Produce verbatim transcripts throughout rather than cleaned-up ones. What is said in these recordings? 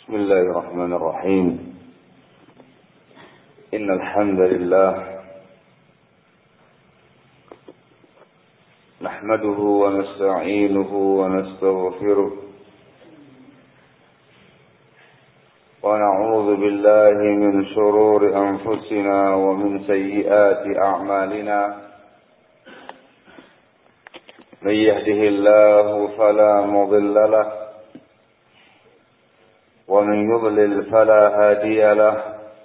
بسم الله الرحمن الرحيم إن الحمد لله نحمده ونستعينه ونستغفره ونعوذ بالله من شرور أنفسنا ومن سيئات أعمالنا من يهده الله فلا مضل له ومن يضلل فلا هادي له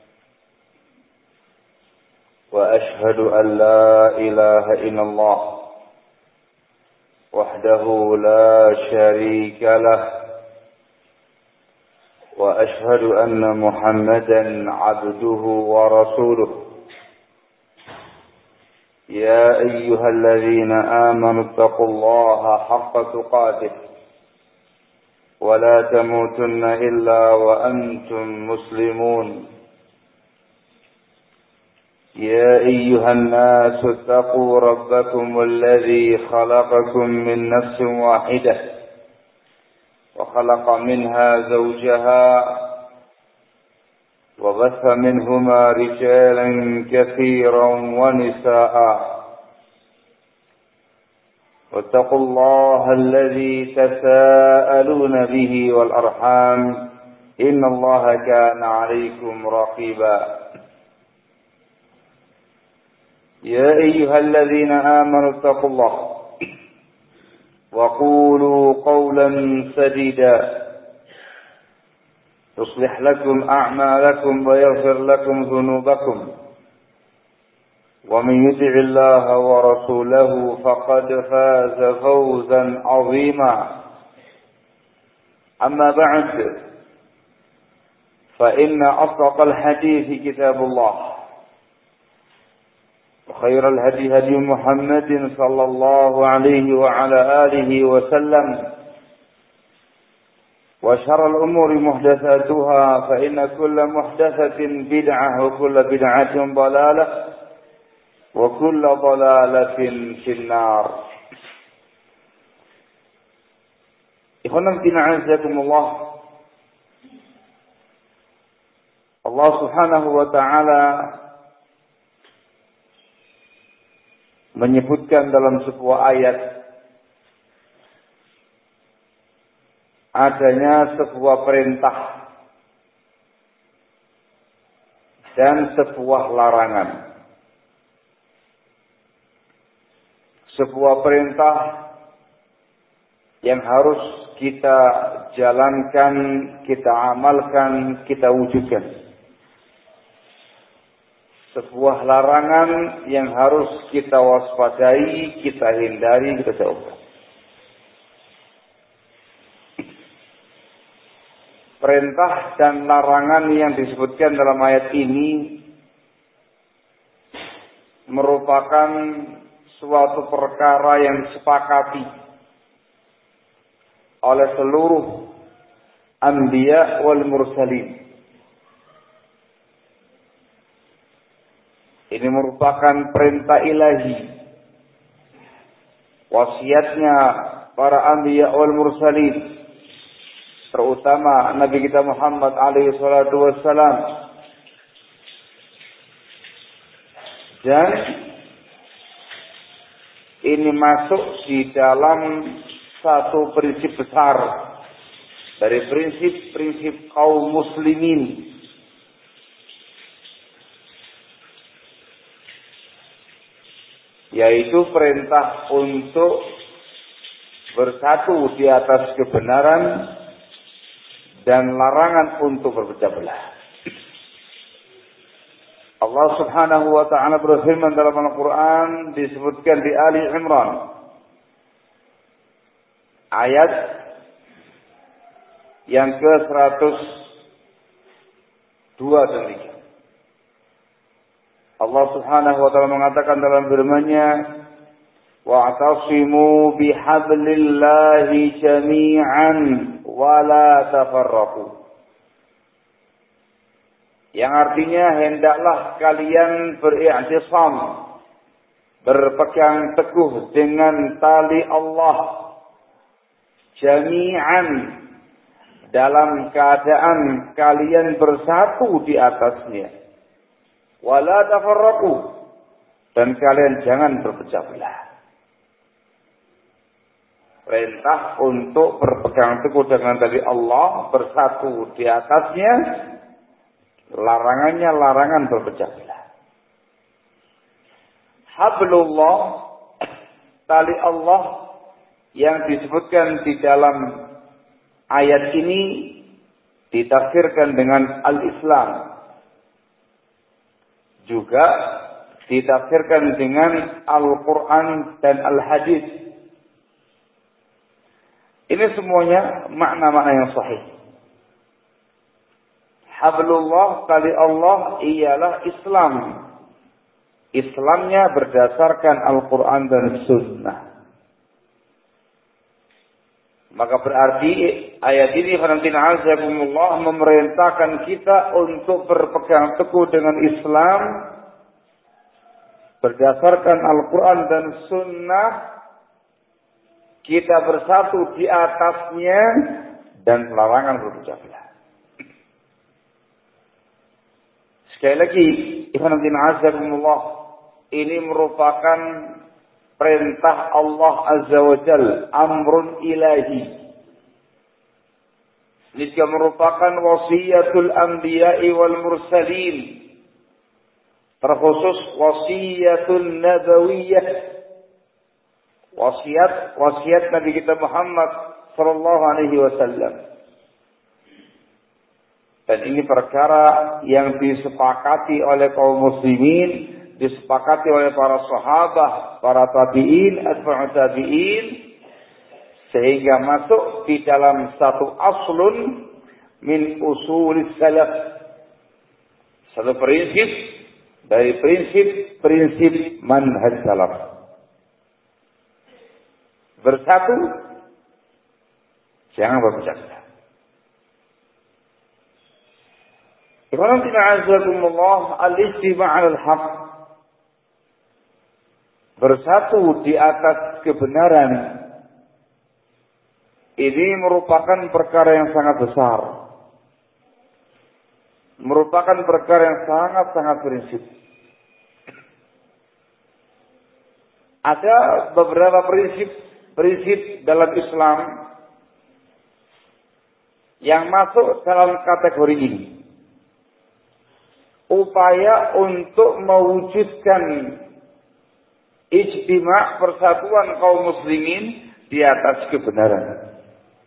وأشهد أن لا إله إلا الله وحده لا شريك له وأشهد أن محمدا عبده ورسوله يا أيها الذين آمنوا اتقوا الله حق تقاته ولا تموتن إلا وأنتم مسلمون يا أيها الناس اتقوا ربكم الذي خلقكم من نفس واحدة وخلق منها زوجها وبث منهما رجالا كثيرا ونساء واتقوا الله الذي تساءلون به والأرحام إن الله كان عليكم رقيبا يا أيها الذين آمنوا اتقوا الله وقولوا قولا سديدا يصلح لكم أعمالكم ويغفر لكم ذنوبكم ومن يطع الله ورسوله فقد فاز فوزا عظيما أما بعد فإن أصدق الحديث كتاب الله وخير الهدي هدي محمد صلى الله عليه وعلى آله وسلم وشر الأمور محدثاتها فإن كل محدثة بدعة وكل بدعة ضلالة وكل ضلالة في النار. Ikhwanan fillah, Allah Subhanahu wa taala menyebutkan dalam sebuah ayat adanya sebuah perintah dan sebuah larangan. Sebuah perintah yang harus kita jalankan, kita amalkan, kita wujudkan. Sebuah larangan yang harus kita waspadai, kita hindari, kita jauhkan. Perintah dan larangan yang disebutkan dalam ayat ini merupakan suatu perkara yang disepakati oleh seluruh anbiya wal mursalin. Ini merupakan perintah ilahi, wasiatnya para anbiya wal mursalin, terutama Nabi kita Muhammad alaihi salatu wassalam. Dan ini masuk di dalam satu prinsip besar dari prinsip-prinsip kaum muslimin, yaitu perintah untuk bersatu di atas kebenaran dan larangan untuk berpecah belah. Allah Subhanahu wa taala berfirman dalam Al-Qur'an, disebutkan di Ali Imran ayat yang ke seratus dua dan tiga. Allah Subhanahu wa taala mengatakan dalam firman-Nya, "Wa'tasimu bihablillahi jami'an wa la tafarraqu." Yang artinya, hendaklah kalian beriktisam, berpegang teguh dengan tali Allah jami'an, dalam keadaan kalian bersatu di atasnya. Wala tafarraqu, dan kalian jangan berpecah belah. Perintah untuk berpegang teguh dengan tali Allah, bersatu di atasnya. Larangannya larangan berpecah belah. Hablullah, tali Allah yang disebutkan di dalam ayat ini ditafsirkan dengan al-Islam. Juga ditafsirkan dengan Al-Quran dan Al-Hadis. Ini semuanya makna-makna yang sahih. Hablullah, tali Allah ialah Islam. Islamnya berdasarkan Al-Quran dan Sunnah. Maka berarti ayat ini Allah memerintahkan kita untuk berpegang teguh dengan Islam berdasarkan Al-Quran dan Sunnah. Kita bersatu di atasnya dan larangan berpecah belah. Sekali lagi, Allah, ini merupakan perintah Allah Azza wa Jal, amrun ilahi. Ini juga merupakan wasiyatul anbiya'i wal mursalin. Terkhusus wasiyatul nabawiyah. Wasiat, wasiat Nabi kita Muhammad sallallahu alaihi wasallam. Dan ini perkara yang disepakati oleh kaum muslimin, disepakati oleh para sahabat, para tabi'in, atba'u tabi'in, sehingga masuk di dalam satu aslun min usulis salaf. Satu prinsip dari prinsip-prinsip manhaj salaf. Bersatu, jangan berpecah belah. Ikhwanatina al-istima' al-haq. Bersatu di atas kebenaran. Ini merupakan perkara yang sangat besar. Merupakan perkara yang sangat-sangat prinsip. Ada beberapa prinsip Prinsip dalam Islam yang masuk dalam kategori ini. Upaya untuk mewujudkan ijtima' persatuan kaum muslimin di atas kebenaran.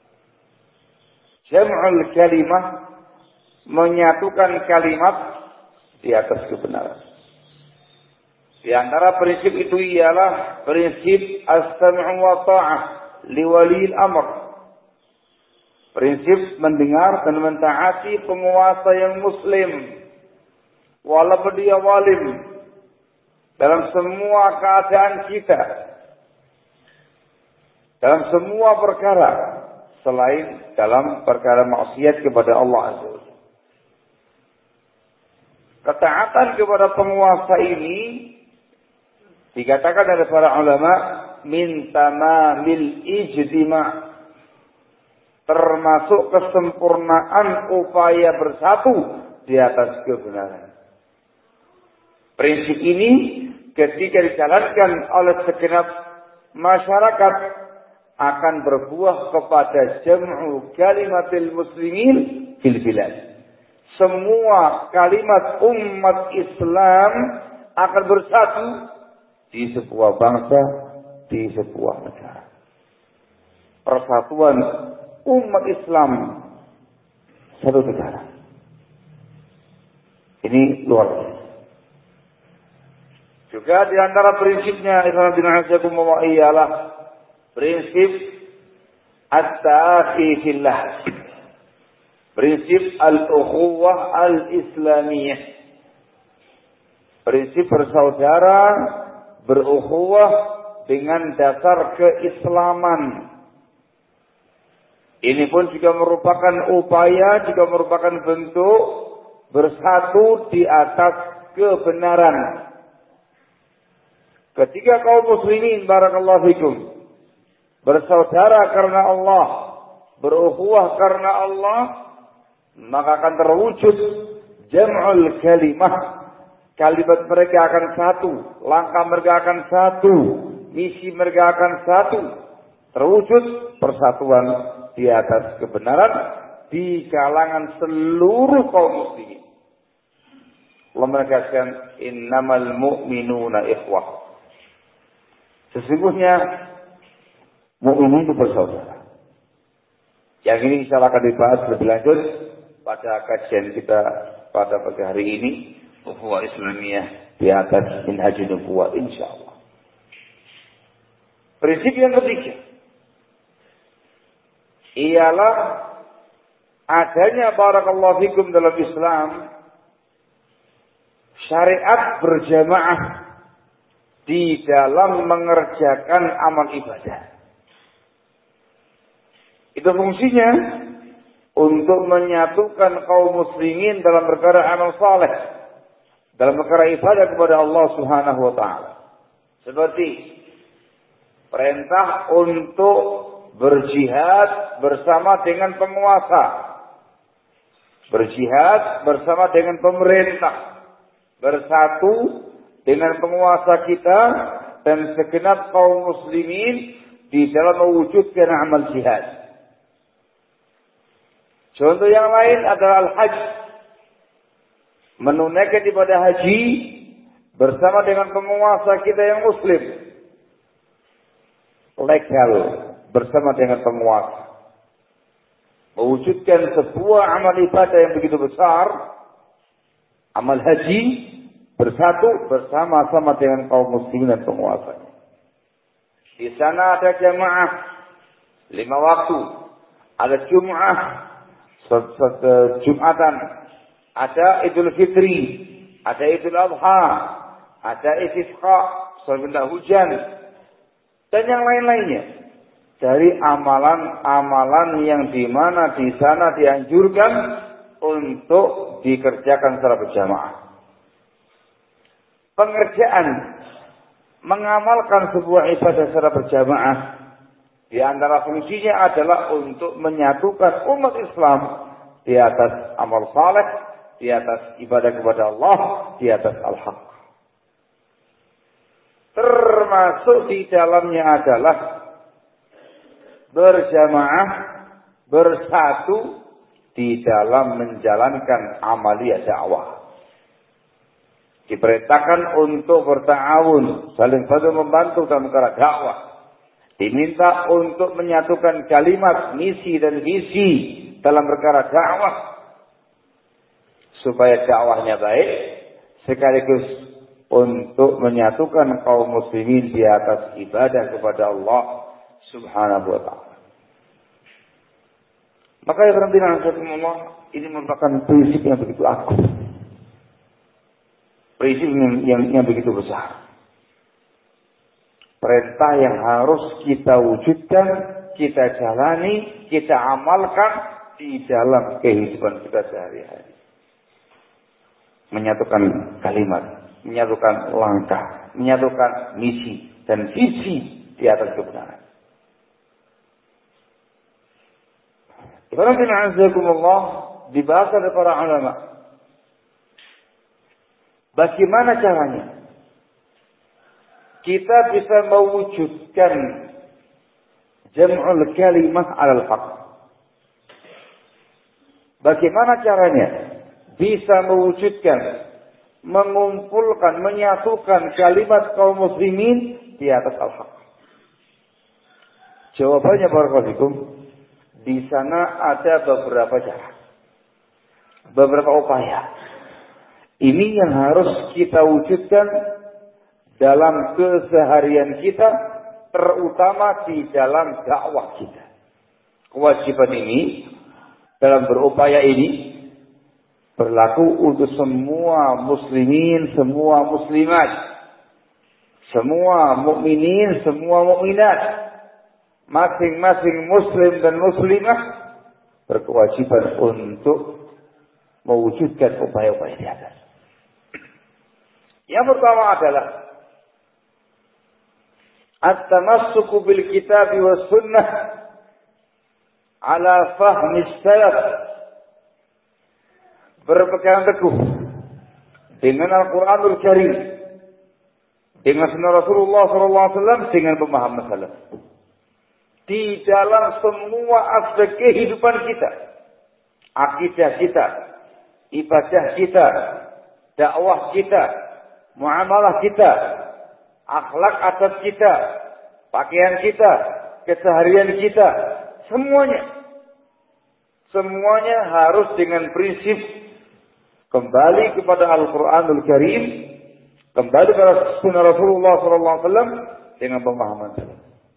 Jam'ul kalimah, menyatukan kalimat di atas kebenaran. Di antara prinsip itu ialah prinsip as-sam'u wa ta'ah li waliyil amr. Prinsip mendengar dan mentaati penguasa yang muslim walaupun dia walim dalam semua keadaan kita, dalam semua perkara selain dalam perkara maksiat kepada Allah Azza wa Jalla. Ketaatan kepada penguasa ini dikatakan oleh para ulama min tamamil ijtima', termasuk kesempurnaan upaya bersatu di atas kebenaran. Prinsip ini ketika dijalankan oleh segenap masyarakat akan berbuah kepada jam'u kalimatil muslimin fil bilad. Semua kalimat umat Islam akan bersatu di sebuah bangsa, di sebuah negara. Persatuan umat Islam satu negara. Ini luar biasa. Juga di antara prinsipnya ialah prinsip at-ta'akhi fillah. Prinsip al-ukhuwah al-islamiyah. Prinsip bersaudara, berukhuwah dengan dasar keislaman. Ini pun juga merupakan upaya, juga merupakan bentuk bersatu di atas kebenaran. Ketika kaum muslimin barakallahu fikum bersaudara karena Allah berukhuwah karena Allah, maka akan terwujud jam'ul kalimah. Kalimat mereka akan satu, langkah mereka akan satu, misi mereka akan satu. Terwujud persatuan di atas kebenaran di kalangan seluruh kaum muslimin. Allah menegaskan innamal mu'minuna ikhwah. Sesungguhnya mukmin itu bersaudara. Yang ini insyaallah akan dibahas lebih lanjut pada kajian kita pada pagi hari ini, ukhuwah Islamiyah di atas minhajun nubuwah insyaallah. Prinsip yang ketiga ialah adanya barakallahu fikum dalam Islam syariat berjamaah di dalam mengerjakan amal ibadah. Itu fungsinya untuk menyatukan kaum muslimin dalam perkara amal saleh, dalam perkara ibadah kepada Allah Subhanahu wa taala. Seperti perintah untuk berjihad bersama dengan penguasa, berjihad bersama dengan pemerintah, bersatu dengan penguasa kita dan segenap kaum muslimin di dalam mewujudkan amal jihad. Contoh yang lain adalah al-hajj. Menunaikan ibadah haji bersama dengan penguasa kita yang muslim. Legal bersama dengan penguasa. Mewujudkan sebuah amal ibadah yang begitu besar. Amal haji bersatu bersama-sama dengan kaum muslimin dan penguasanya. Di sana ada jamaah lima waktu. Ada Jum'ah, Jumatan, ada Idul Fitri, ada Idul Adha, ada Istisqa, sholat hujan, dan yang lain-lainnya. Dari amalan-amalan yang di mana di sana dianjurkan untuk dikerjakan secara berjamaah. Pengerjaan mengamalkan sebuah ibadah secara berjamaah di antara fungsinya adalah untuk menyatukan umat Islam di atas amal saleh, di atas ibadah kepada Allah, di atas al-haq. Termasuk di dalamnya adalah berjamaah, bersatu di dalam menjalankan amaliyah dakwah. Diperintahkan untuk berta'awun, saling bantu membantu dalam perkara dakwah. Diminta untuk menyatukan kalimat, misi dan visi dalam perkara dakwah supaya dakwahnya baik, sekaligus untuk menyatukan kaum muslimin di atas ibadah kepada Allah Subhanahu wa ta'ala. Maka ya Allah, ini merupakan prinsip yang begitu agung. Prinsip yang, yang, yang begitu besar. Perintah yang harus kita wujudkan, kita jalani, kita amalkan di dalam kehidupan kita sehari-hari. Menyatukan kalimat, menyatukan langkah, menyatukan misi dan visi di atas kebenaran. Alhamdulillah dibahas oleh para ulama. Bagaimana caranya kita bisa mewujudkan jam'ul kalimah 'alal haq? Bagaimana caranya bisa mewujudkan, mengumpulkan, menyatukan kalimat kaum muslimin di atas al-haq? Jawabannya barakallahu fikum, di sana ada beberapa cara, beberapa upaya. Ini yang harus kita wujudkan dalam keseharian kita, terutama di dalam dakwah kita. Kewajiban ini, dalam berupaya ini, berlaku untuk semua muslimin, semua muslimat, semua mukminin, semua mukminat. Masing-masing muslim dan muslimah berkewajiban untuk mewujudkan upaya-upaya di atas. Yang pertama adalah at-tamassuku bil kitab was sunnah ala fahmi salaf, berpegang teguh dengan Al-Quranul Karim, dengan sunnah Rasulullah sallallahu alaihi wasallam, dengan pemahaman salaf di dalam semua aspek kehidupan kita, akidah kita, ibadah kita, dakwah kita, muamalah kita, akhlak adab kita, pakaian kita, keseharian kita, semuanya. Semuanya harus dengan prinsip kembali kepada Al-Quranul Karim, kembali kepada sunnah Rasulullah sallallahu alaihi wasallam dengan pemahaman salaf.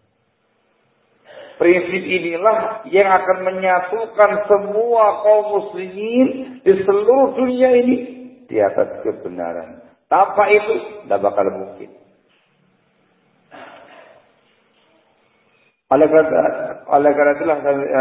Prinsip inilah yang akan menyatukan semua kaum muslimin di seluruh dunia ini di atas kebenaran. Tanpa itu tidak bakal mungkin. Oleh karena itulah,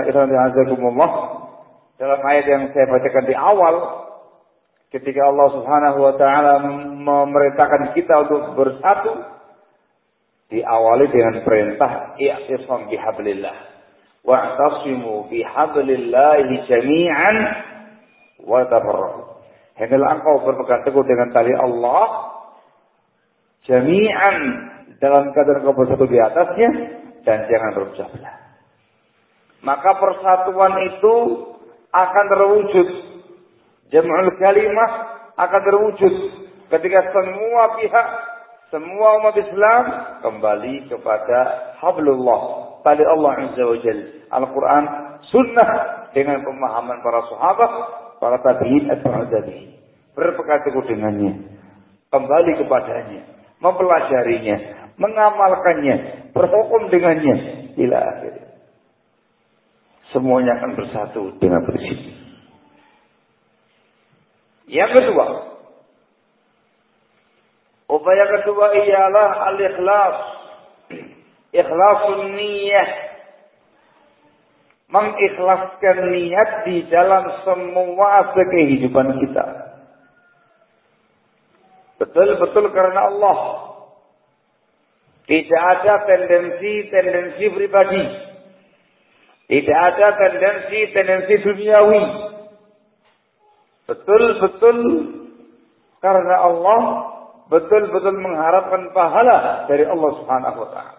dalam ayat yang saya bacakan di awal, ketika Allah Subhanahu wa taala memerintahkan kita untuk bersatu, diawali dengan perintah i'tisam bihablillah wa'tasimu bihablillahi jami'an wa tafarraqu. Hendaklah engkau berpegang teguh dengan tali Allah jami'an, dalam keadaan engkau bersatu di atasnya, dan jangan berpecah belah. Maka persatuan itu akan terwujud, jam'ul kalimah akan terwujud ketika semua pihak, semua umat Islam kembali kepada hablullah, tali Allah Azza wa Jalla, Al-Quran, Sunnah, dengan pemahaman para sahabat, para tabi'in, atba'ut tabi'in. Berpegang teguh dengannya, kembali kepadanya, mempelajarinya, mengamalkannya, berhukum dengannya, ila akhir. Semuanya akan bersatu dengan prinsip. Yang kedua, upaya kedua ialah al-ikhlas. Ikhlasun niyah. Mengikhlaskan niat di dalam semua aspek kehidupan kita. Betul-betul karena Allah. Tidak ada tendensi-tendensi pribadi. Tidak ada tendensi-tendensi duniawi. Betul-betul karena Allah, betul-betul mengharapkan pahala dari Allah Subhanahu wa taala.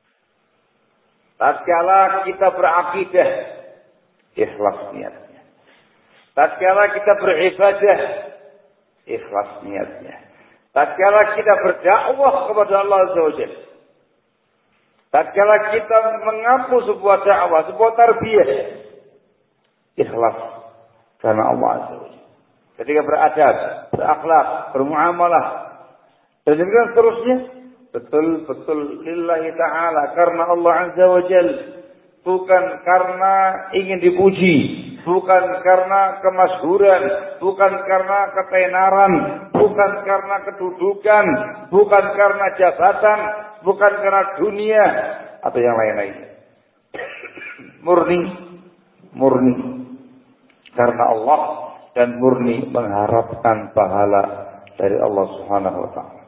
Tatkala kita berakidah, ikhlas niatnya. Tatkala kita beribadah, ikhlas niatnya. Tatkala kita berdakwah kepada Allah Azza wa Jalla, tatkala kita mengampu sebuah dakwah, sebuah tarbiyah, ikhlas karena Allah Azza wa Jalla. Ketika beradab, berakhlak, bermuamalah, dan demikian seterusnya, betul-betul lillahi ta'ala, karena Allah Azza wa Jalla, bukan karena ingin dipuji, bukan karena kemasyhuran, bukan karena ketenaran, bukan karena kedudukan, bukan karena jabatan, bukan karena dunia atau yang lain-lain. Murni, murni karena Allah, dan murni mengharapkan pahala dari Allah Subhanahu wa taala.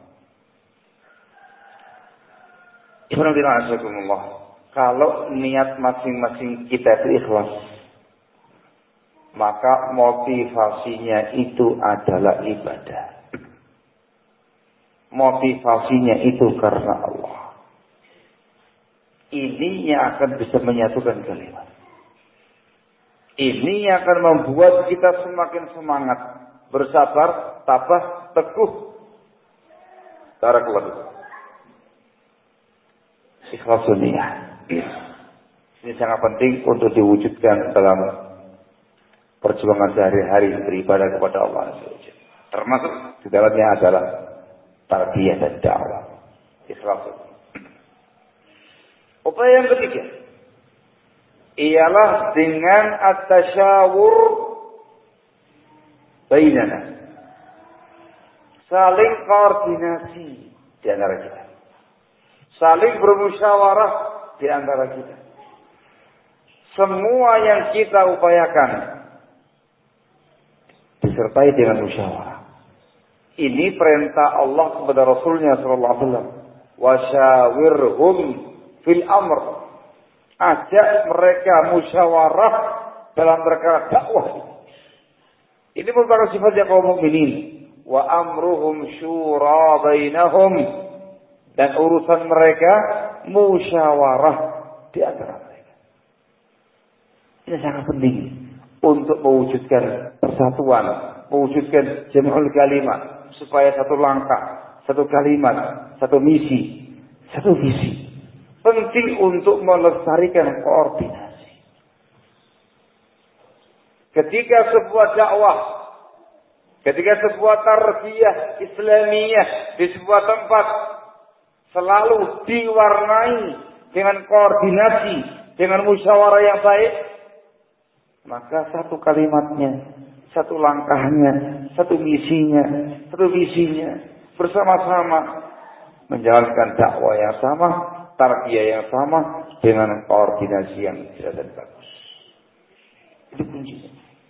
Kalau niat masing-masing kita itu ikhlas, maka motivasinya itu adalah ibadah. Motivasinya itu karena Allah. Ini yang akan bisa menyatukan kalimat. Ini yang akan membuat kita semakin semangat, bersabar, tabah, teguh. Barakallahu. Ikhlasun niyah. Ini sangat penting untuk diwujudkan dalam perjuangan sehari-hari beribadah kepada Allah. Termasuk di dalamnya adalah tarbiyah dan dakwah. Ikhlasun. Upaya yang ketiga ialah dengan at-tasyawur bainana. Saling koordinasi di antara kita. Saling bermusyawarah di antara kita. Semua yang kita upayakan disertai dengan musyawarah. Ini perintah Allah kepada Rasulnya sallallahu alaihi wasallam. Wasyawirhum fil amr. ajak mereka musyawarah dalam perkara dakwah. Ini merupakan sifatnya kaum mukminin. Wa amruhum syura bainahum, dan urusan mereka musyawarah di antara mereka. Ini sangat penting untuk mewujudkan persatuan, mewujudkan jam'ul kalimat, supaya satu langkah, satu kalimat, satu misi, satu visi. Penting untuk melestarikan koordinasi. Ketika sebuah dakwah, ketika sebuah tarbiyah Islamiyah di sebuah tempat selalu diwarnai dengan koordinasi, dengan musyawarah yang baik, maka satu kalimatnya, satu langkahnya, satu misinya, satu visinya, bersama-sama menjalankan dakwah yang sama, tarbiyah yang sama, dengan koordinasi yang jelas dan bagus. Itu kuncinya.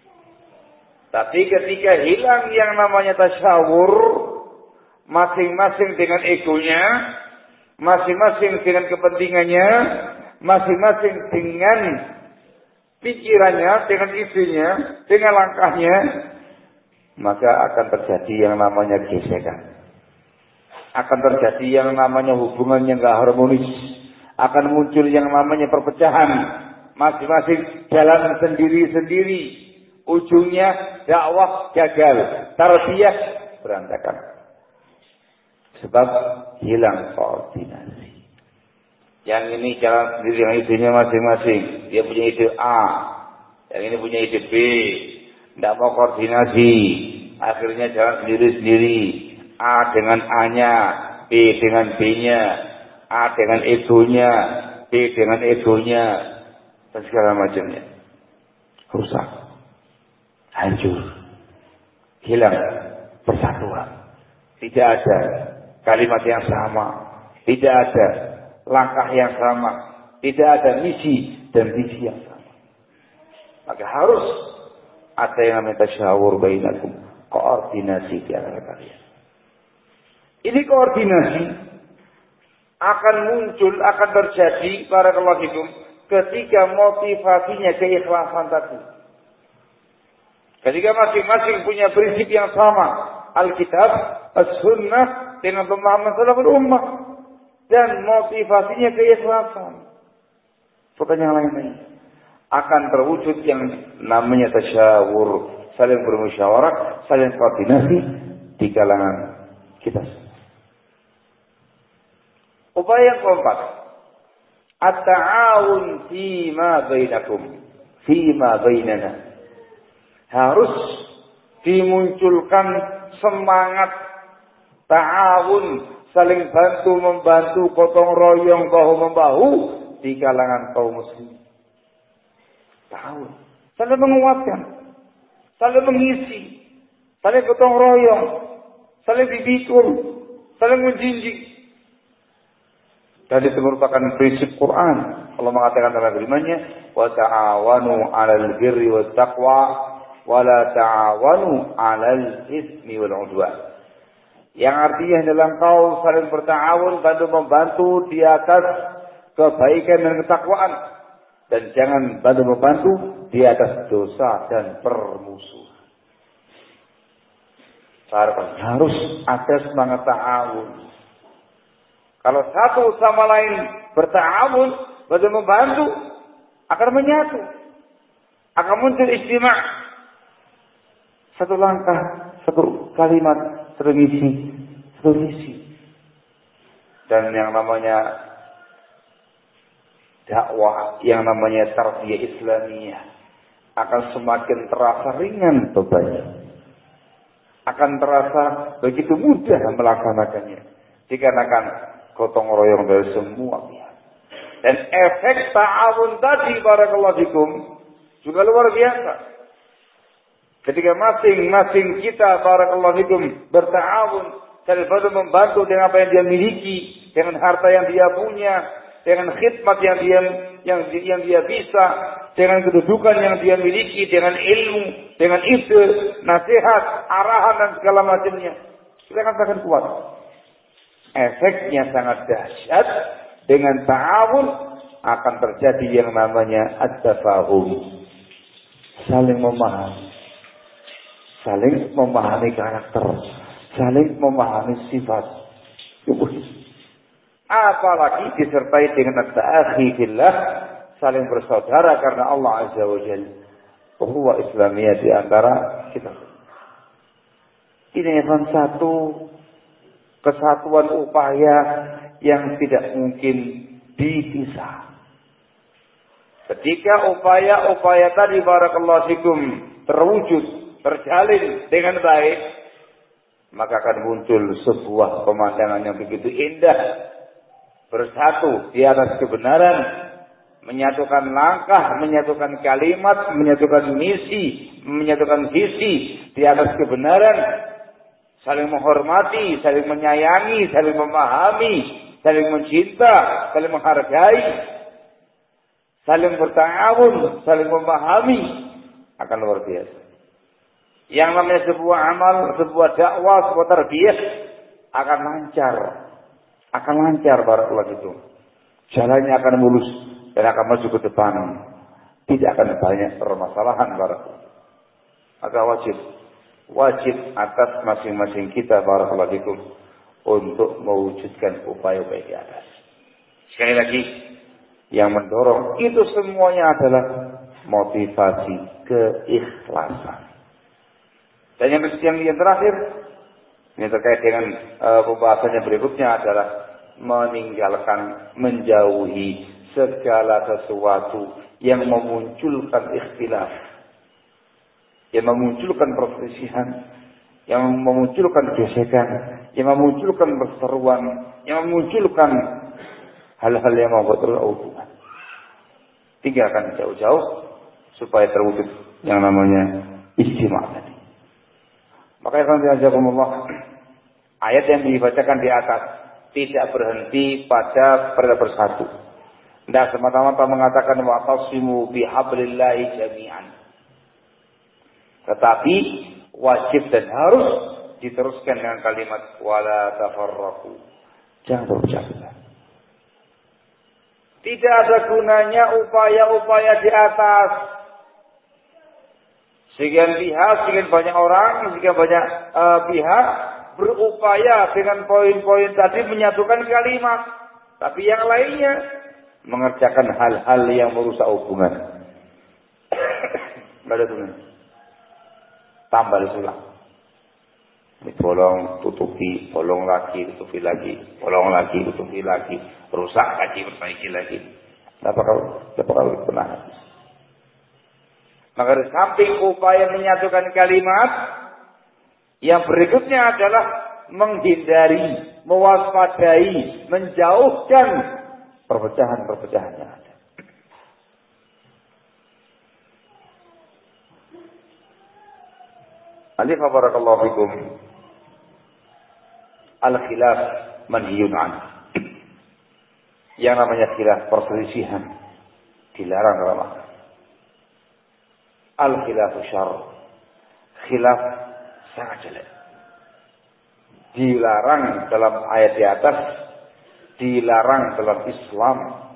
Tapi ketika hilang yang namanya tasyawur, masing-masing dengan egonya, masing-masing dengan kepentingannya, masing-masing dengan pikirannya, dengan idenya, dengan langkahnya, maka akan terjadi yang namanya gesekan. Akan terjadi yang namanya hubungan yang gak harmonis. Akan muncul yang namanya perpecahan. Masing-masing jalan sendiri-sendiri. Ujungnya dakwah gagal. Tarbiyah berantakan. Sebab hilang koordinasi. Yang ini jalan sendiri dengan idenya masing-masing. Dia punya ide A. Yang ini punya ide B. Tidak mau koordinasi. Akhirnya jalan sendiri-sendiri. A dengan A-nya, B dengan B-nya, A dengan egonya, B dengan egonya, dan segala macamnya. Rusak. Hancur. Hilang persatuan. Tidak ada kalimat yang sama. Tidak ada langkah yang sama. Tidak ada misi dan visi yang sama. Maka harus ada yang namanya tasyawur bainakum. Koordinasi di antara kalian. Ini koordinasi akan muncul, akan terjadi barakallahu fikum ketika motivasinya keikhlasan tadi. Ketika masing-masing punya prinsip yang sama, Alkitab, As-Sunnah dengan pemahaman salaful ummah, dan motivasinya keikhlasan. Bukan yang lain-lain. Akan terwujud yang namanya tasyawur, saling bermusyawarah, saling koordinasi di kalangan kita. Upaya yang keempat, at-ta'awun fima bainakum, fima bainana. Harus dimunculkan semangat ta'awun, saling bantu membantu, gotong royong, bahu membahu di kalangan kaum muslimin. Ta'awun, saling menguatkan, saling mengisi, saling gotong royong, saling dipikul, saling menjinjing. Dan itu merupakan prinsip Quran. Allah mengatakan dalam firman-Nya, "Wa ta'awanu 'alal birri wat taqwa, wa la ta'awanu 'alal itsmi wal 'udwan." Yang artinya dalam kau saling berta'awun, bantu membantu di atas kebaikan dan ketakwaan, dan jangan bantu membantu di atas dosa dan permusuhan. Harus ada semangat ta'awun. Kalau satu sama lain berta'awun, bantu membantu, akan menyatu. Akan muncul ijtima'. Satu langkah, satu kalimat, satu misi, satu visi. Dan yang namanya dakwah, yang namanya tarbiyah Islamiyah, akan semakin terasa ringan bebannya. Akan terasa begitu mudah melaksanakannya. Dikarenakan gotong royong dari semua pihak. Dan efek ta'awun tadi barakallahu fikum juga luar biasa. Ketika masing-masing kita barakallahu fikum berta'awun, saling membantu dengan apa yang dia miliki, dengan harta yang dia punya, dengan khidmat yang dia yang yang dia bisa, dengan kedudukan yang dia miliki, dengan ilmu, dengan ide, nasihat, arahan dan segala macamnya. Kita akan sangat kuat. Efeknya sangat dahsyat dengan ta'awun akan terjadi yang namanya at-tafahum. Saling memahami. Saling memahami karakter. Saling memahami sifat. Apalagi disertai dengan at-ta'akhi fillah, saling bersaudara karena Allah Azza wa Jalla. Bahwa Islamiyah di antara kita. Ini adalah satu kesatuan upaya yang tidak mungkin dipisah. Ketika upaya-upaya tadi barakallahu fikum terwujud, terjalin dengan baik, maka akan muncul sebuah pemandangan yang begitu indah, bersatu di atas kebenaran, menyatukan langkah, menyatukan kalimat, menyatukan misi, menyatukan visi di atas kebenaran, saling menghormati, saling menyayangi, saling memahami, saling mencinta, saling menghargai, saling berta'awun, saling memahami, akan luar biasa. Yang namanya sebuah amal, sebuah dakwah, sebuah tarbiyah akan lancar. Akan lancar barakallahu itu. Jalannya akan mulus dan akan maju ke depan. Tidak akan banyak permasalahan barakallahu. Maka wajib wajib atas masing-masing kita barakallahu fikum untuk mewujudkan upaya-upaya di atas. Sekali lagi, yang mendorong itu semuanya adalah motivasi keikhlasan. Dan yang, yang, yang terakhir, ini terkait dengan uh, pembahasannya berikutnya adalah meninggalkan, menjauhi segala sesuatu yang memunculkan ikhtilaf, yang memunculkan perselisihan, yang memunculkan gesekan, yang memunculkan perseteruan, yang memunculkan hal-hal yang membuat hubungan. Tinggalkan jauh-jauh supaya terwujud yang namanya ijtima' tadi. Maka alhamdulillah, ayat yang dibacakan di atas tidak berhenti pada pada bersatu. Tidak semata-mata mengatakan wa'tasimu bihablillahi jami'an. Tetapi wajib dan harus diteruskan dengan kalimat wala tafarraqu. Jangan berpecah belah. Tidak ada gunanya upaya-upaya di atas. Sekian pihak, sekian banyak orang, sekian banyak uh, pihak berupaya dengan poin-poin tadi menyatukan kalimat. Tapi yang lainnya mengerjakan hal-hal yang merusak hubungan. Ada tuh. Tambah sulang. Ini bolong, tutupi, bolong lagi, tutupi lagi, bolong lagi, tutupi lagi, rusak lagi, perbaiki lagi. Kenapa kau, kenapa kau pernah habis? Maka di samping upaya menyatukan kalimat, yang berikutnya adalah menghindari, mewaspadai, menjauhkan perpecahan-perpecahan yang ada. Alif barakallahu fikum. Al-khilaf manhiyun an. Yang namanya khilaf, perselisihan, dilarang dalam agama. Al-khilafu syarr. Khilaf sangat jelek. Dilarang dalam ayat di atas, dilarang dalam Islam,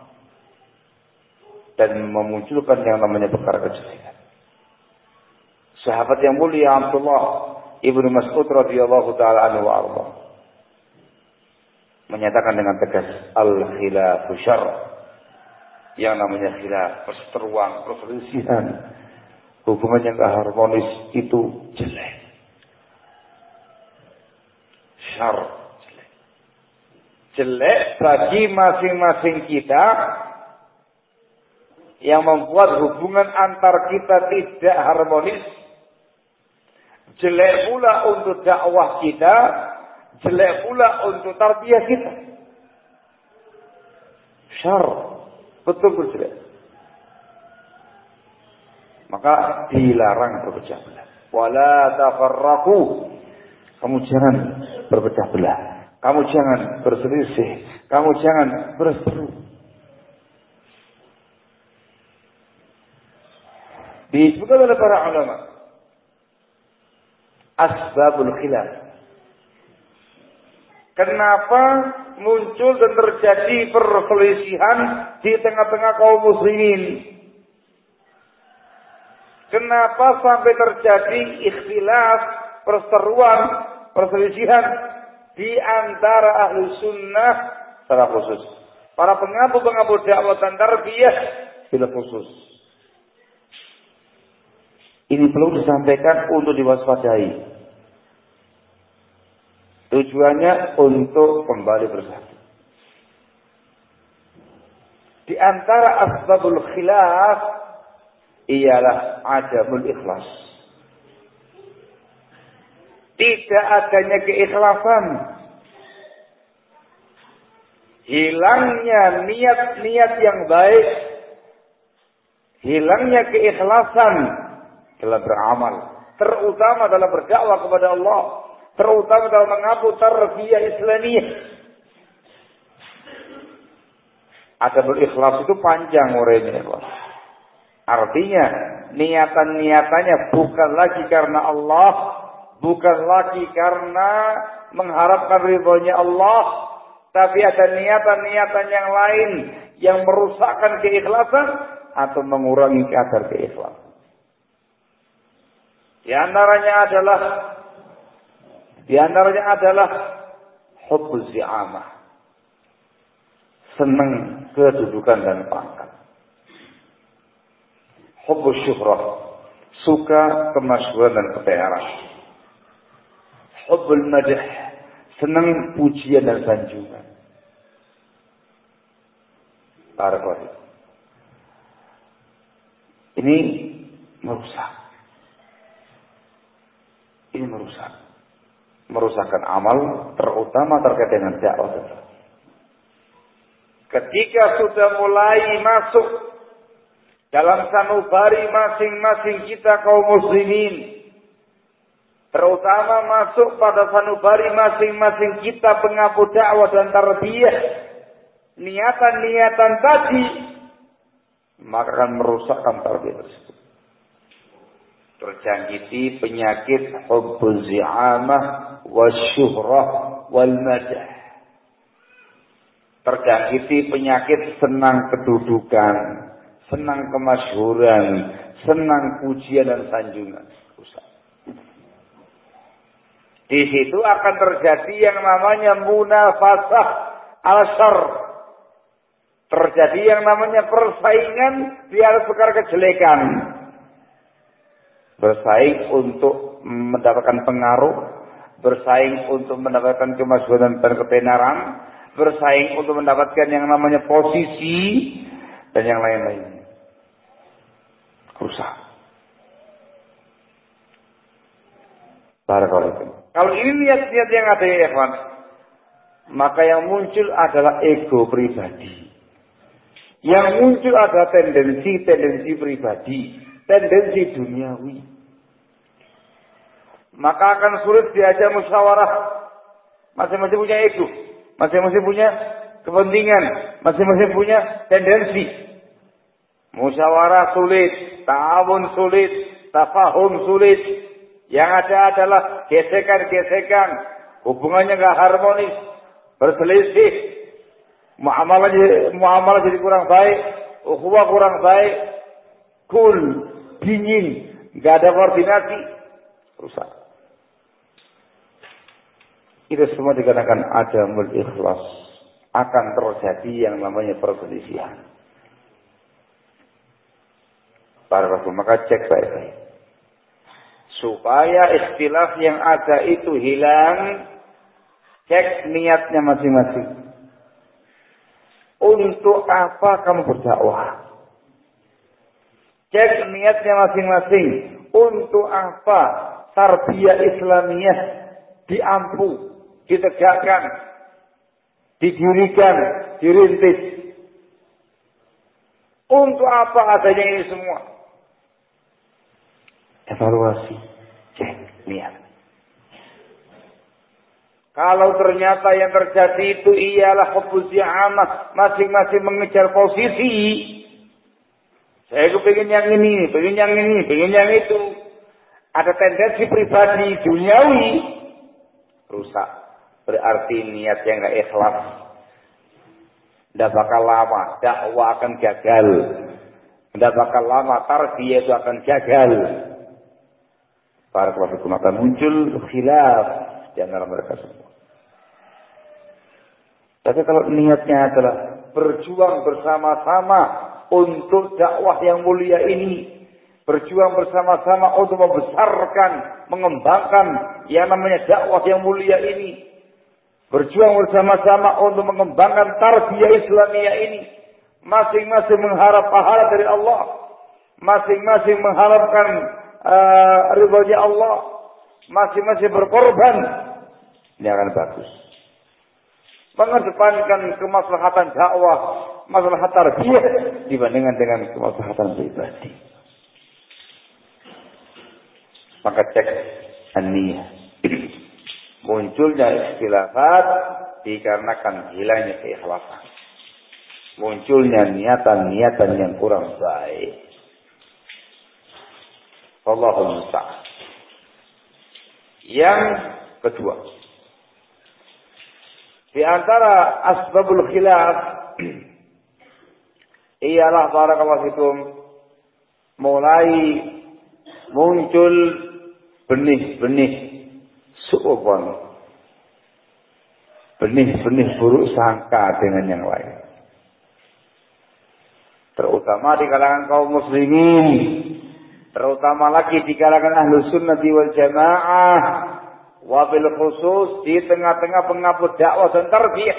dan memunculkan yang namanya perkara kejelekan. Sahabat yang mulia Abdullah Ibnu Mas'ud radhiyallahu taala anhu arda menyatakan dengan tegas al-khilafu syarr. Yang namanya khilaf, perseteruan, perselisihan, hubungan yang tidak harmonis itu jelek. Syarr, jelek. Jelek bagi masing-masing kita, yang membuat hubungan antar kita tidak harmonis. Jelek pula untuk dakwah kita, jelek pula untuk tarbiyah kita. Syarr, betul-betul jelek. Maka dilarang berpecah belah. Wala tafarraqu. Kamu jangan berpecah belah. Kamu jangan berselisih. Kamu jangan berseteru. Disebutkan oleh para ulama asbabul khilaf. Kenapa muncul dan terjadi perselisihan di tengah-tengah kaum muslimin. Kenapa sampai terjadi ikhtilaf, perseteruan, perselisihan di antara ahli sunnah secara khusus, para pengabu-pengabu dakwah dan tarbiyah bila khusus. Ini perlu disampaikan untuk diwaspadai. Tujuannya untuk kembali bersatu. Di antara asbabul khilaf ialah adamul ikhlas. Tidak adanya keikhlasan. Hilangnya niat-niat yang baik. Hilangnya keikhlasan dalam beramal. Terutama dalam berdakwah kepada Allah. Terutama dalam mengaku tarbiyah Islamiyah. Adamul ikhlas itu panjang urainya. Artinya niatan-niatannya bukan lagi karena Allah, bukan lagi karena mengharapkan ridhonya Allah, tapi ada niatan-niatan yang lain yang merusakkan keikhlasan atau mengurangi kadar keikhlasan. Di antaranya adalah di antaranya adalah hubbuz zi'amah. Senang kedudukan dan pangkat. Hubbuz syuhrah, suka kemasyhuran dan ketenaran. Hubbul madh, senang pujian dan sanjungan. Barakallahu. Ini merusak. Ini merusak. Merusakkan amal, terutama terkait dengan dakwah. Ketika sudah mulai masuk dalam sanubari masing-masing kita kaum muslimin, terutama masuk pada sanubari masing-masing kita pengaku dakwah dan tarbiyah, niatan-niatan tadi maka akan merusakkan tarbiyah tersebut. Terjangkiti penyakit hubbuz zi'amah wasyuhrah wal madah. Terjangkiti penyakit senang kedudukan, senang kemasyhuran, senang pujian dan sanjungan. Rusak. Di situ akan terjadi yang namanya munafasah al-syarr. Terjadi yang namanya persaingan di atas perkara kejelekan. Bersaing untuk mendapatkan pengaruh, bersaing untuk mendapatkan kemasyhuran dan ketenaran, bersaing untuk mendapatkan yang namanya posisi dan yang lain-lainnya. Rusak. Barakallahu. Kalau ini niat-niat yang ada ya ikhwan, maka yang muncul adalah ego pribadi. Yang muncul adalah tendensi-tendensi pribadi, tendensi duniawi. Maka akan sulit diajak musyawarah. Masing-masing punya ego, masing-masing punya kepentingan, masing-masing punya tendensi. Musyawarah sulit, ta'awun sulit, tafahum sulit. Yang ada adalah gesekan-gesekan, hubungannya nggak harmonis, berselisih, muamalah jadi, muamalah jadi kurang baik, ukhuwah kurang baik, cool, dingin, nggak ada koordinasi, rusak. Itu semua dikarenakan adamul ikhlas, akan terjadi yang namanya perselisihan. Para rasul, maka cek baik-baik. Supaya ikhtilaf yang ada itu hilang, cek niatnya masing-masing. Untuk apa kamu berdakwah? Cek niatnya masing-masing. Untuk apa tarbiyah Islamiyah diampu, ditegakkan, didirikan, dirintis? Untuk apa adanya ini semua? Evaluasi, cek niat. Kalau ternyata yang terjadi itu ialah hubbuz zi'amah, masing-masing mengejar posisi. Saya kepingin yang ini, pengen yang ini, pengen yang itu. Ada tendensi pribadi duniawi, rusak. Berarti niat yang gak ikhlas. Tidak bakal lama, dakwah akan gagal. Tidak bakal lama, tarbiyah itu akan gagal. Para kelompok akan muncul khilaf di antara mereka semua. Tapi kalau niatnya adalah berjuang bersama-sama untuk dakwah yang mulia ini, berjuang bersama-sama untuk membesarkan, mengembangkan yang namanya dakwah yang mulia ini, berjuang bersama-sama untuk mengembangkan tarbiyah Islamiyah ini. Masing-masing mengharap pahala dari Allah. Masing-masing mengharapkan uh, ridhonya Allah. Masing-masing berkorban. Ini akan bagus. Mengedepankan kemaslahatan dakwah, maslahat tarbiyah dibandingkan dengan kemaslahatan pribadi. Maka cek an-niyah. Munculnya ikhtilafat dikarenakan hilangnya keikhlasan. Munculnya niatan-niatan yang kurang baik. Allahumma musta'an. Yang kedua, di antara asbabul khilaf ialah barakallahu fikum mulai muncul benih-benih su'uban, benih-benih buruk sangka dengan yang lain, terutama di kalangan kaum muslimin, terutama lagi di kalangan ahlu sunnah wal jamaah, wabil khusus di tengah-tengah pengabut dakwah dan tarbiyah.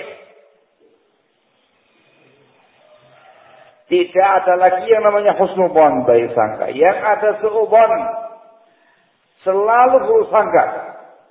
Tidak ada lagi yang namanya husnubon, baik sangka, yang ada su'uban, selalu buruk sangka.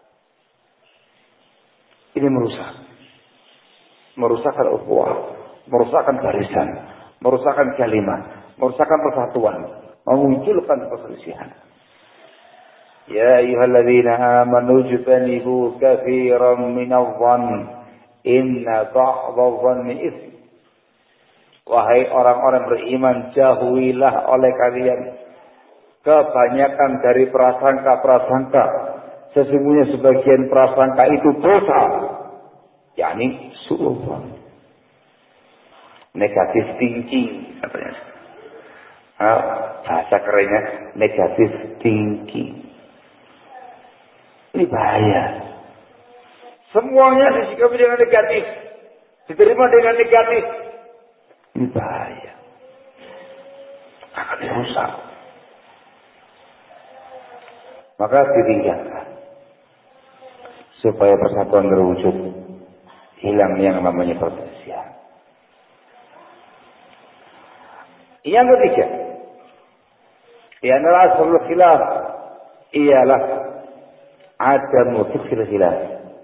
Ini merusak. Merusakkan ukhuwah, merusakkan barisan, merusakkan kalimat, merusakkan persatuan, memunculkan perselisihan. Ya ayyuhalladzina amanu jtanibu katsiran minadh-dhann inna ba'dadh-dhanni itsm. Wahai orang-orang beriman, jauhilah oleh kalian kebanyakan dari prasangka-prasangka. Sesungguhnya sebagian prasangka itu dosa, yakni su'udzon, negatif thinking katanya. Nah, bahasa kerennya negatif thinking. Ini bahaya. Semuanya disikapi dengan negatif, diterima dengan negatif. Ini bahaya. Akan rusak. Maka ditinggalkan. Supaya persatuan terwujud, hilang yang namanya perselisihan. Yang ketiga, di antara asbabul khilaf ialah adamu fiqhil khilaf.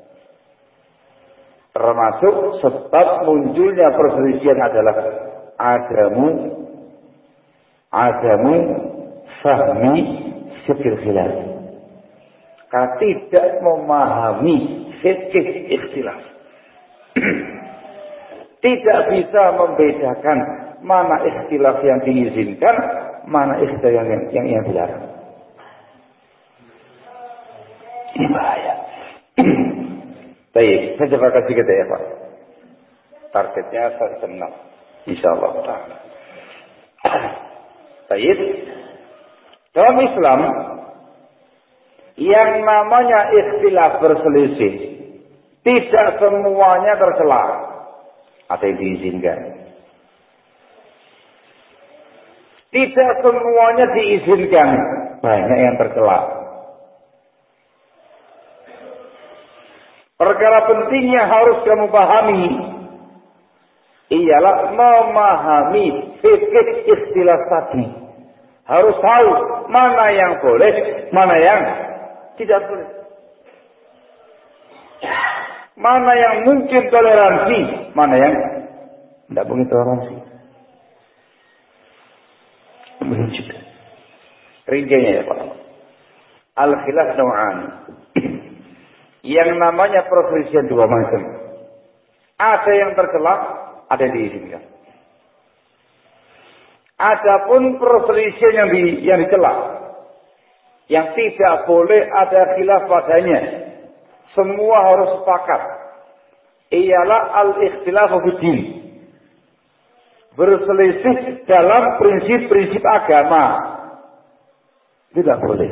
Termasuk sebab munculnya perselisihan adalah adamu adamu fahmi fiqhil khilaf. Karena tidak memahami fikih ikhtilaf. Tidak bisa membedakan mana ikhtilaf yang diizinkan, mana ikhtilaf yang, yang, yang dilarang. Ini bahaya. Baik, saya coba kasih kita ya Pak. Targetnya satu enam. InsyaAllah. Baik. Dalam Islam, yang namanya ikhtilaf berselisih tidak semuanya tercela atau diizinkan. Tidak semuanya diizinkan, banyak yang tercela. Perkara pentingnya harus kamu pahami ialah memahami fikih ikhtilaf tadi. Harus tahu mana yang boleh, mana yang tidak boleh. Mana yang mungkin toleransi, mana yang tidak mungkin toleransi. Kemudian juga rinciannya ya Pak. Al-khilaf naw'an. Yang namanya perselisihan dua macam. Ada yang tercela, ada yang diizinkan. Adapun perselisihan yang di, yang dicela, yang tidak boleh ada khilaf padanya, semua harus sepakat. Ialah al-ikhtilafu fiddin. berselisih dalam prinsip-prinsip agama. Tidak boleh.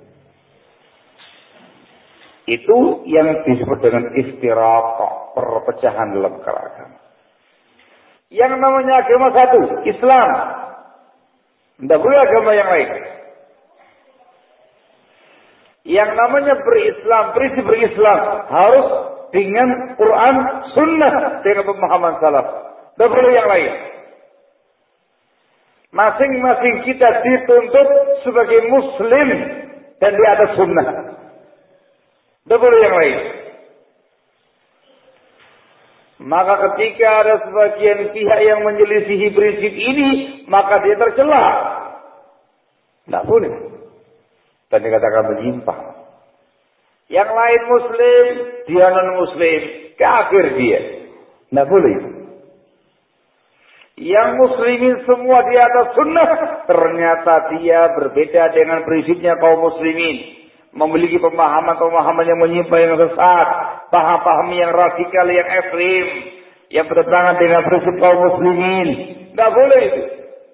Itu yang disebut dengan iftiraq, perpecahan dalam agama. Yang namanya agama satu, Islam. Tidak boleh agama yang lain. Yang namanya berislam, prinsip berislam harus dengan Quran, Sunnah, dengan pemahaman salaf. Tidak boleh yang lain. Masing-masing kita dituntut sebagai Muslim dan di atas Sunnah. Tidak boleh yang lain. Maka ketika ada sebagian pihak yang menyelisihi prinsip ini, maka dia tercela. Tidak boleh. Dan dikatakan menyimpang. Yang lain Muslim, dia non-Muslim, kafir dia. Tidak boleh. Yang Muslimin semua di atas Sunnah, ternyata dia berbeda dengan prinsipnya kaum Muslimin. Memiliki pemahaman-pemahaman yang menyimpang, yang sesat, paham-paham yang radikal, yang ekstrim, yang bertentangan dengan prinsip kaum Muslimin. Tidak boleh itu.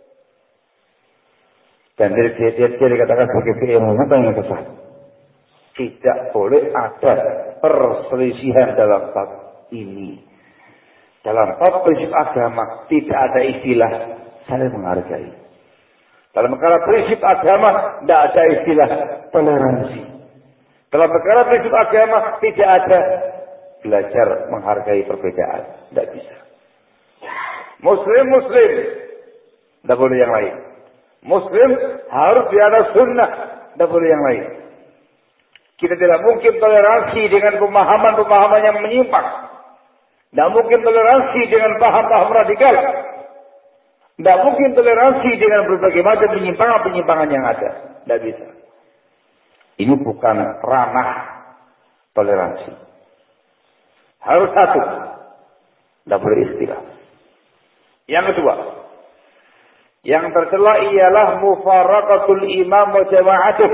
Dan dari dia dikatakan sebagai keilmuan yang sesat. Tidak boleh ada perselisihan dalam bab ini. Dalam bab prinsip agama tidak ada istilah saling menghargai. Dalam perkara prinsip agama tidak ada istilah toleransi. Dalam perkara prinsip agama tidak ada belajar menghargai perbedaan. Tidak bisa. Muslim-Muslim. Tidak boleh yang lain. Muslim harus di atas sunnah. Tidak boleh yang lain. Kita tidak mungkin toleransi dengan pemahaman-pemahaman yang menyimpang. Tidak mungkin toleransi dengan paham-paham radikal. Tidak mungkin toleransi dengan berbagai macam penyimpangan-penyimpangan yang ada. Tidak bisa. Ini bukan ranah toleransi. Harus satu. Tidak boleh istilah. Yang kedua. Yang tercela ialah mufaraqatul imam wa jama'atuh.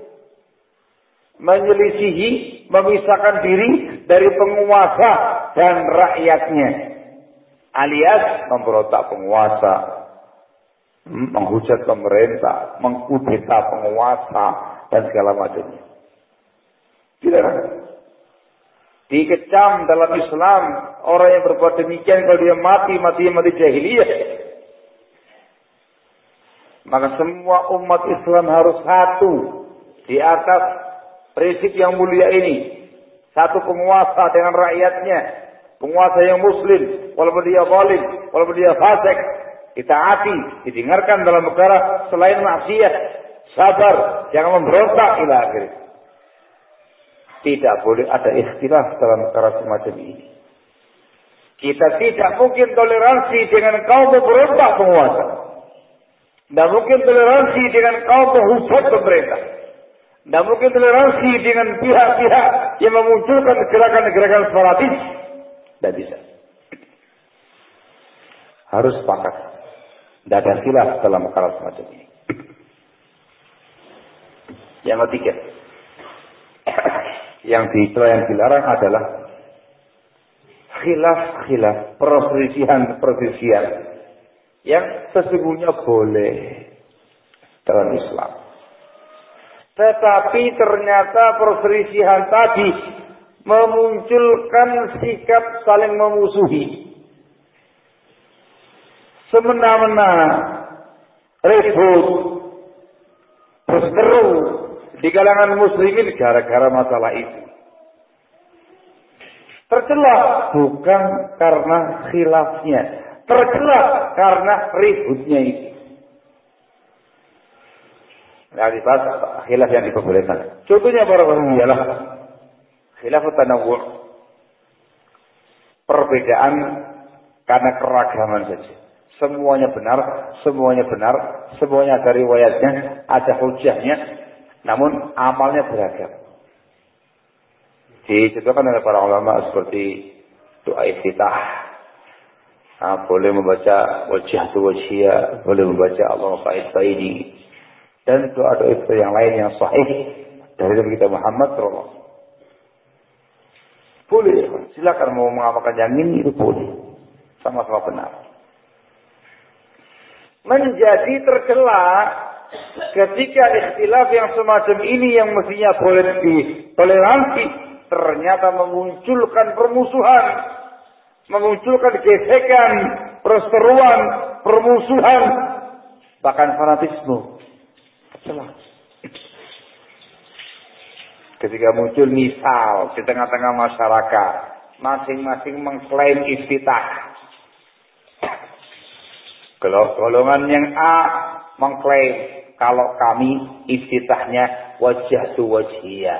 Menyelisihi, memisahkan diri dari penguasa dan rakyatnya. Alias memberontak penguasa, menghujat pemerintah, mengkudeta penguasa, dan segala macamnya. Tidak. Dikecam dalam Islam, orang yang berbuat demikian kalau dia mati, mati mati jahiliyah. Maka semua umat Islam harus satu di atas prinsip yang mulia ini. Satu penguasa dengan rakyatnya. Penguasa yang muslim. Walaupun dia zalim. Walaupun dia fasik. Ditaati. Didengarkan dalam perkara selain maksiat. Sabar. Jangan memberontak. Ila akhir. Tidak boleh ada ikhtilaf dalam perkara semacam ini. Kita tidak mungkin toleransi dengan kaum pemberontak penguasa. Tidak mungkin toleransi dengan kaum penghujat pemerintah. Tidak mungkin toleransi dengan pihak-pihak yang memunculkan gerakan-gerakan separatis. Tidak bisa. Harus sepakat. Tidak ada khilaf dalam perkara semacam ini. Yang ketiga. Yang dicela, yang dilarang adalah khilaf-khilaf, perselisihan-perselisihan yang sesungguhnya boleh dalam Islam. Tetapi ternyata perselisihan tadi memunculkan sikap saling memusuhi. Semena-mena, ribut, berseteru di kalangan muslimin gara-gara masalah itu. Tercela bukan karena khilafnya, tercela karena ributnya itu. Nah, dibahas khilaf yang diperbolehkan. Contohnya barang-barang ialah khilaf tanawwu'. Perbedaan karena keragaman saja. Semuanya benar, semuanya benar, semuanya ada riwayatnya, ada hujahnya, namun amalnya beragam. Dicontohkan oleh para ulama seperti doa iftitah. Nah, boleh membaca wajah tu wajhiyah, boleh membaca Allah fa'id fa'idi. Dan doa-doa itu yang lain yang sahih dari Nabi kita Muhammad shallallahu alaihi wasallam. Boleh, silakan mau mengamalkan yang ini itu boleh, sama-sama benar. menjadi tercela ketika ikhtilaf yang semacam ini yang mestinya boleh ditoleransi ternyata memunculkan permusuhan, memunculkan gesekan, perseteruan, permusuhan, bahkan fanatisme. Tercela. Ketika muncul misal di tengah-tengah masyarakat, masing-masing mengklaim iftitah. Golongan yang A mengklaim kalau kami iftitahnya wajah tu wajhiyah.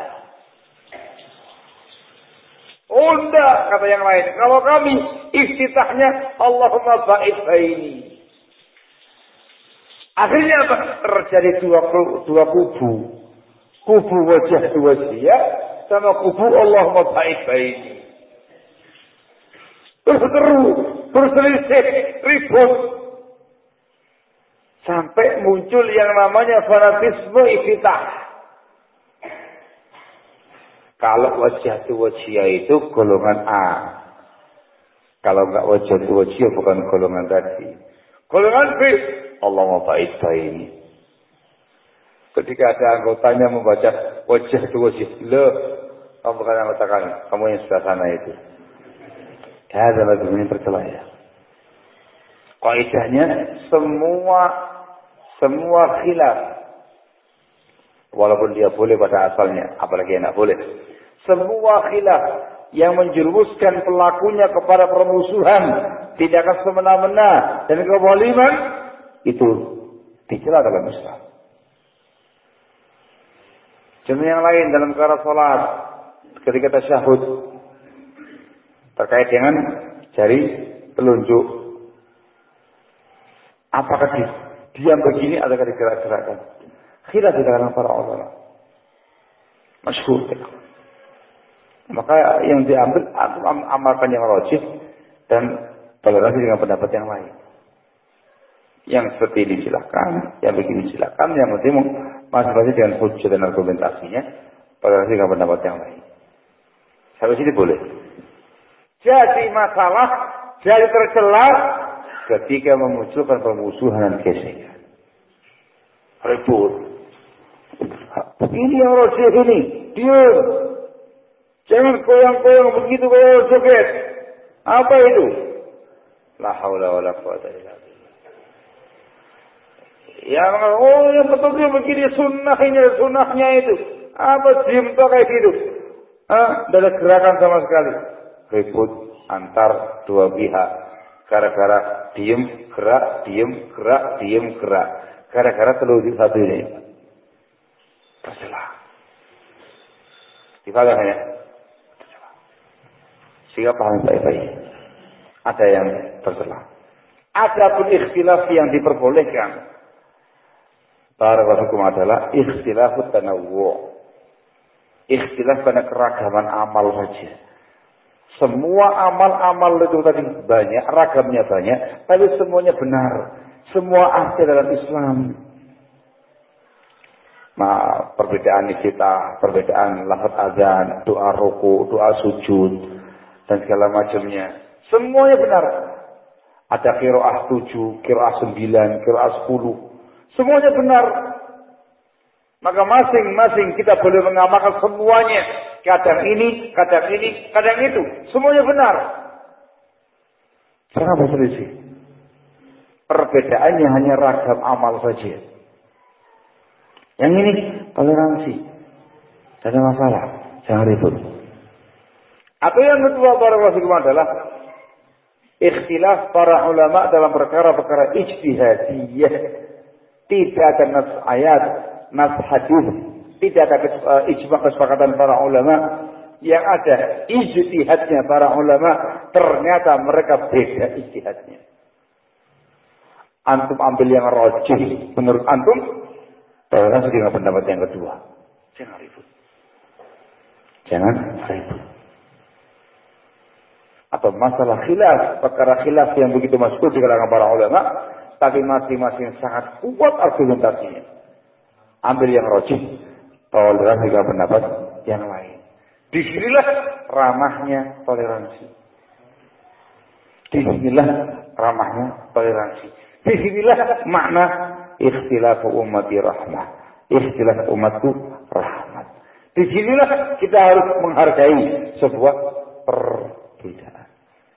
Oh enggak, kata yang lain. Kalau kami iftitahnya Allahumma ba'id baini. Akhirnya apa? Terjadi dua, dua kubu. Kubu wajah tu wajhiyah sama kubu Allahumma ba'id baini. Berseteru, berselisih, ribut. Sampai muncul yang namanya fanatisme iftitah. Kalau wajah tu wajhiyah itu golongan A. Kalau enggak wajah tu wajhiyah bukan golongan tadi. Golongan B, Allahumma ba'id baini. Ketika ada anggotanya membaca wajah tu wajhiyah, loh, kamu bukan anggota kami, kamu yang sebelah sana itu. Ada lagi ini tercela ya. Kaidahnya semua semua khilaf, walaupun dia boleh pada asalnya, apalagi yang tidak boleh. Semua khilaf yang menjerumuskan pelakunya kepada permusuhan, tindakan semena-mena dan kezaliman, itu dicela dalam Islam. Contoh yang lain dalam perkara salat, ketika tasyahud terkait dengan jari telunjuk, apakah di, diam begini atau digerak-gerakkan? Khilaf di kalangan para ulama. Masyhur. Maka yang diambil amalkan yang rajih dan toleransi dengan pendapat yang lain. Yang seperti ini silakan, yang begini silakan, yang penting masing-masing dengan hujjah dan argumentasinya, toleransi dengan pendapat yang lain. Sampai sini boleh. Jadi masalah, jadi tercela ketika memunculkan permusuhan dan gesekan. Ribut. Ini yang rojih ini, diam. Jangan koyang-koyang begitu kayak joget. Apa itu? La haula wala quwwata illa billah. Ya, oh yang betul dia begini sunnahnya, sunnahnya itu. Apa diam tuh kayak gitu? Ah, tidak ada gerakan sama sekali. Ribut antar dua pihak. Gara-gara diem, gerak, diem, gerak, diem, gerak. Gara-gara telunjuk satu ini. Tercela. Dipahami ya? Tercela. Sehingga paham baik-baik. Ada yang tercela. Ada pun ikhtilaf yang diperbolehkan. Barakallahu fikum adalah ikhtilafut tanawwu'. Ikhtilaf karena keragaman amal saja. Semua amal-amal itu tadi banyak, ragamnya banyak, tapi semuanya benar. Semua asli dalam Islam. Nah, perbedaan kita, perbedaan lafaz azan, doa ruku, doa sujud, dan segala macamnya. Semuanya benar. Ada qiraah tujuh, qiraah sembilan, qiraah sepuluh. Semuanya benar. Maka masing-masing kita boleh mengamalkan semuanya. Kadang ini, kadang ini, kadang itu. Semuanya benar. Jangan berselisih. Perbedaannya hanya ragam amal saja. Yang ini toleransi. Tidak ada masalah. Jangan ribut. Atau yang kedua barakallahu fikum adalah ikhtilaf para ulama dalam perkara-perkara ijtihadiyah. Tidak ada nas ayat, nas hadis, tidak ada uh, ijma' kesepakatan para ulama. Yang ada ijtihadnya para ulama, ternyata mereka beda ijtihadnya. Antum ambil yang rajih menurut antum, toleransi dengan pendapat yang kedua. Jangan ribut. Jangan ribut. Atau masalah khilaf, perkara khilaf yang begitu masyhur di kalangan para ulama, tapi masing-masing sangat kuat argumentasinya. Ambil yang rajih, toleransi dengan pendapat yang lain. Disinilah ramahnya toleransi. Disinilah ramahnya toleransi. Disinilah makna ikhtilaf ummati rahmah. Ikhtilaf umatku rahmat. Disinilah kita harus menghargai sebuah perbedaan.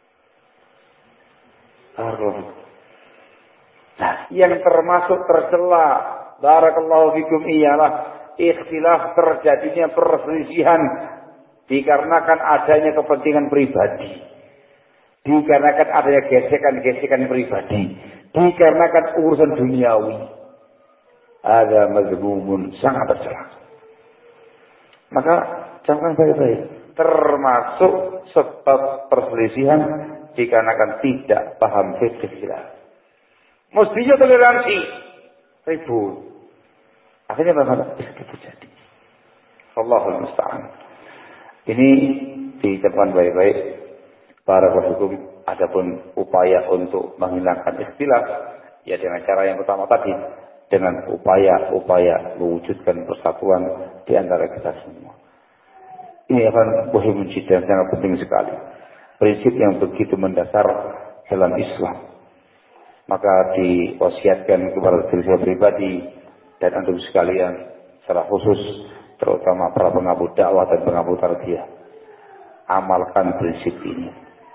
Nah, yang termasuk tercela, barakallahu fikum, ialah ikhtilaf terjadinya perselisihan dikarenakan adanya kepentingan pribadi, dikarenakan adanya gesekan-gesekan pribadi, dikarenakan urusan duniawi. Ada mazmumun, sangat tercela. Maka camkan baik-baik, termasuk sebab perselisihan dikarenakan tidak paham fikih. Mestinya toleransi, ribut. Akhirnya bagaimana? Bisa terjadi. Allahul musta'an. Ini dicamkan baik-baik. Barakallahu. Adapun upaya untuk menghilangkan ikhtilaf, ya dengan cara yang pertama tadi, dengan upaya-upaya mewujudkan persatuan di antara kita semua. Ini akan muhim jiddan, sangat penting sekali. Prinsip yang begitu mendasar dalam Islam. Maka diwasiatkan kepada diri saya pribadi dan antum sekalian secara khusus, terutama para pengabu dakwah dan pengabu tarbiyah, amalkan prinsip ini.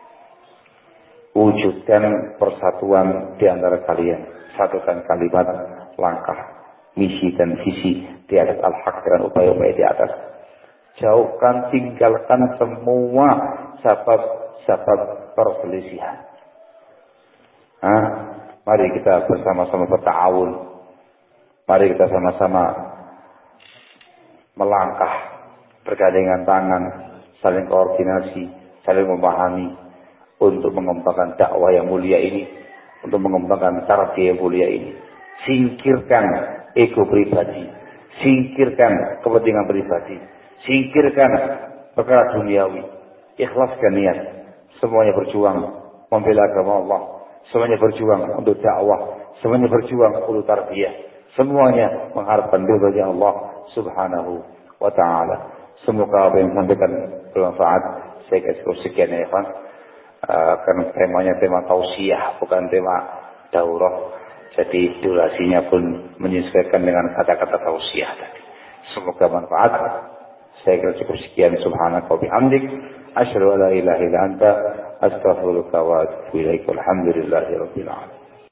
Wujudkan persatuan di antara kalian. Satukan kalimat, langkah, misi dan visi di atas al-haq dan upaya-upaya di atas. Jauhkan, tinggalkan semua sebab-sebab perselisihan. Hah? Mari kita bersama-sama berta'awun. Mari kita sama-sama melangkah, bergandengan tangan, saling koordinasi, saling memahami untuk mengembangkan dakwah yang mulia ini, untuk mengembangkan tarbiyah yang mulia ini. Singkirkan ego pribadi, singkirkan kepentingan pribadi, singkirkan perkara duniawi. Ikhlaskan niat. Semuanya berjuang membela agama Allah. Semuanya berjuang untuk dakwah, semuanya berjuang untuk tarbiyah, semuanya mengharapkan ridha Allah Subhanahu wa taala. Semoga apa yang disampaikan bermanfaat. Saya kasih sekian ya, Pak. Uh, karena temanya tema tausiah, bukan tema daurah. Jadi durasinya pun menyesuaikan dengan kata-kata tausiah tadi. Semoga manfaat. Saya kira cukup sekian. Subhanaka wa bihamdik, asyhadu an la ilaha illa anta, astaghfiruka wa atubu ilaik. Alhamdulillahirabbil alamin.